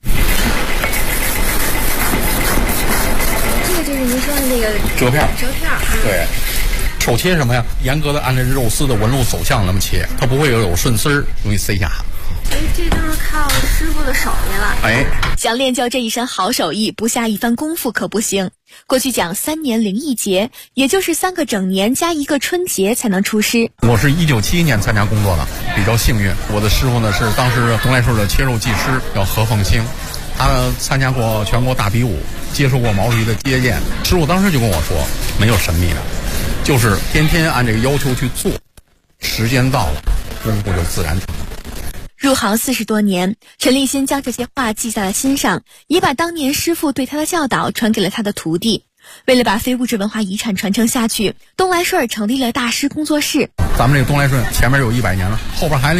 这个就是您说的那个折片。 对， 手切什么呀？严格的按照肉丝的纹路走向那么切，它不会有顺丝儿，容易塞下。 这都是靠师傅的手艺了。 想练就这一身好手艺，不下一番功夫可不行。过去讲3年零1节，也就是3个整年加1个春节才能出师。 我是1971年参加工作的，比较幸运。我的师傅呢是当时东来顺的切肉技师，叫何凤清。他参加过全国大比武，接受过毛主席的接见。师傅当时就跟我说，没有神秘的，就是天天按这个要求去做，时间到了，功夫就自然成。 入行40多年，陈立新将这些话记在了心上，也把当年师傅对他的教导传给了他的徒弟。为了把非物质文化遗产传承下去，东来顺成立了大师工作室。 咱们这个东来顺前面有100年了，后边还